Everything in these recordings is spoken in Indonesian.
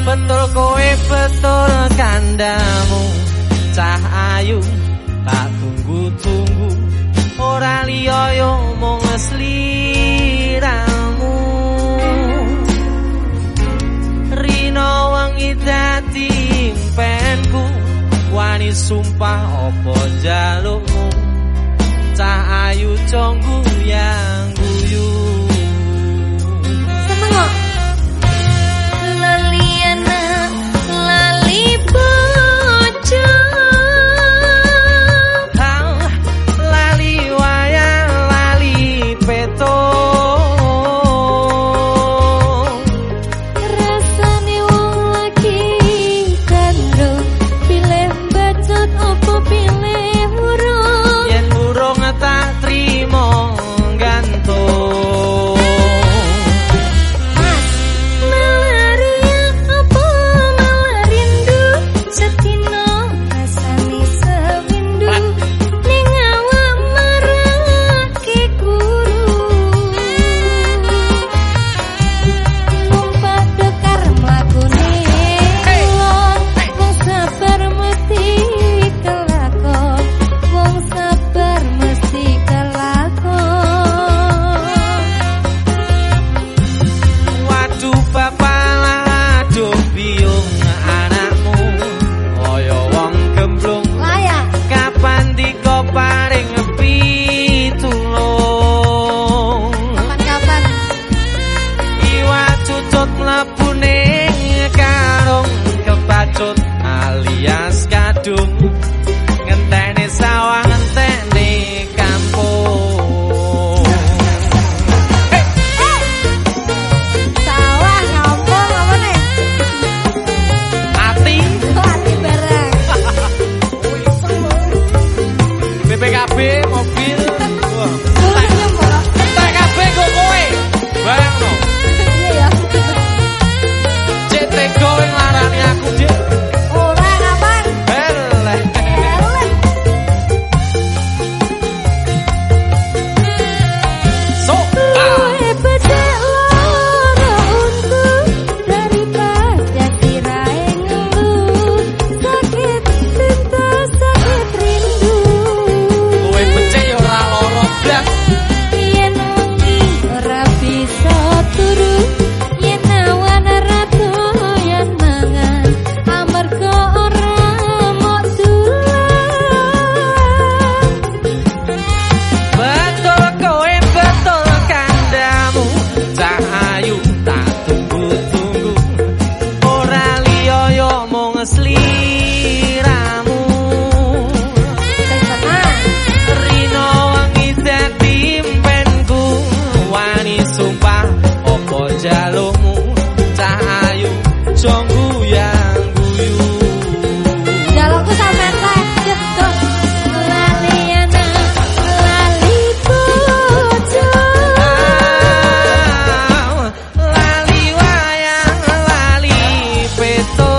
Betul kowe betul kandamu cah ayu tak tunggu-tunggu ora liya yo mung sliramu rino wengi dadi impenku wani sumpah apa jalukmu cah ayu conggu yang guyu seneng kok laliana lali bojo lali wayang lali peto rasane wong lagi kandro pilih bacot opo pilih urung yen urung tak trimo gantung alias kadung ngenteni sawah ngenteni kampung sawah kampung apa nih ati bareng BPKB mobil TKB kok kowe bareng no iya cek tego yang larani aku dia sliramu rino wangi dadi impenku wani sumpah apa jalukmu cah ayu jonggu yang guyu jalukku sampean kae cetok laliana lali bojo lali wayang lali peto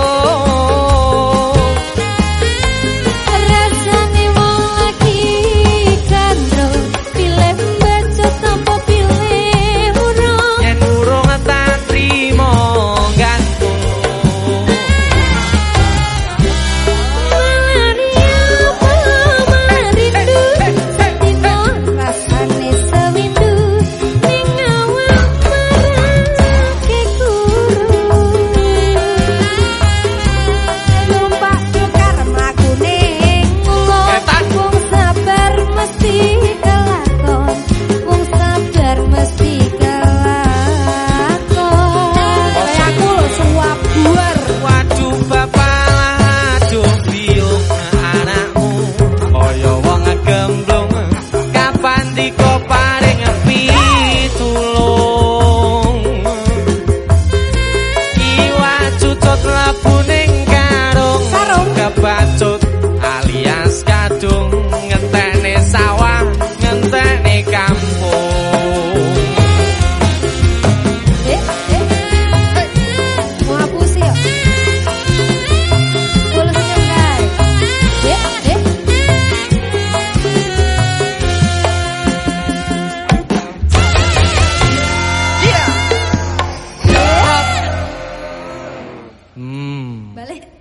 Bacut alias kadung ngenteni sawah ngenteni kampung mau hapus ya tulisnya guys Hmm. Balik.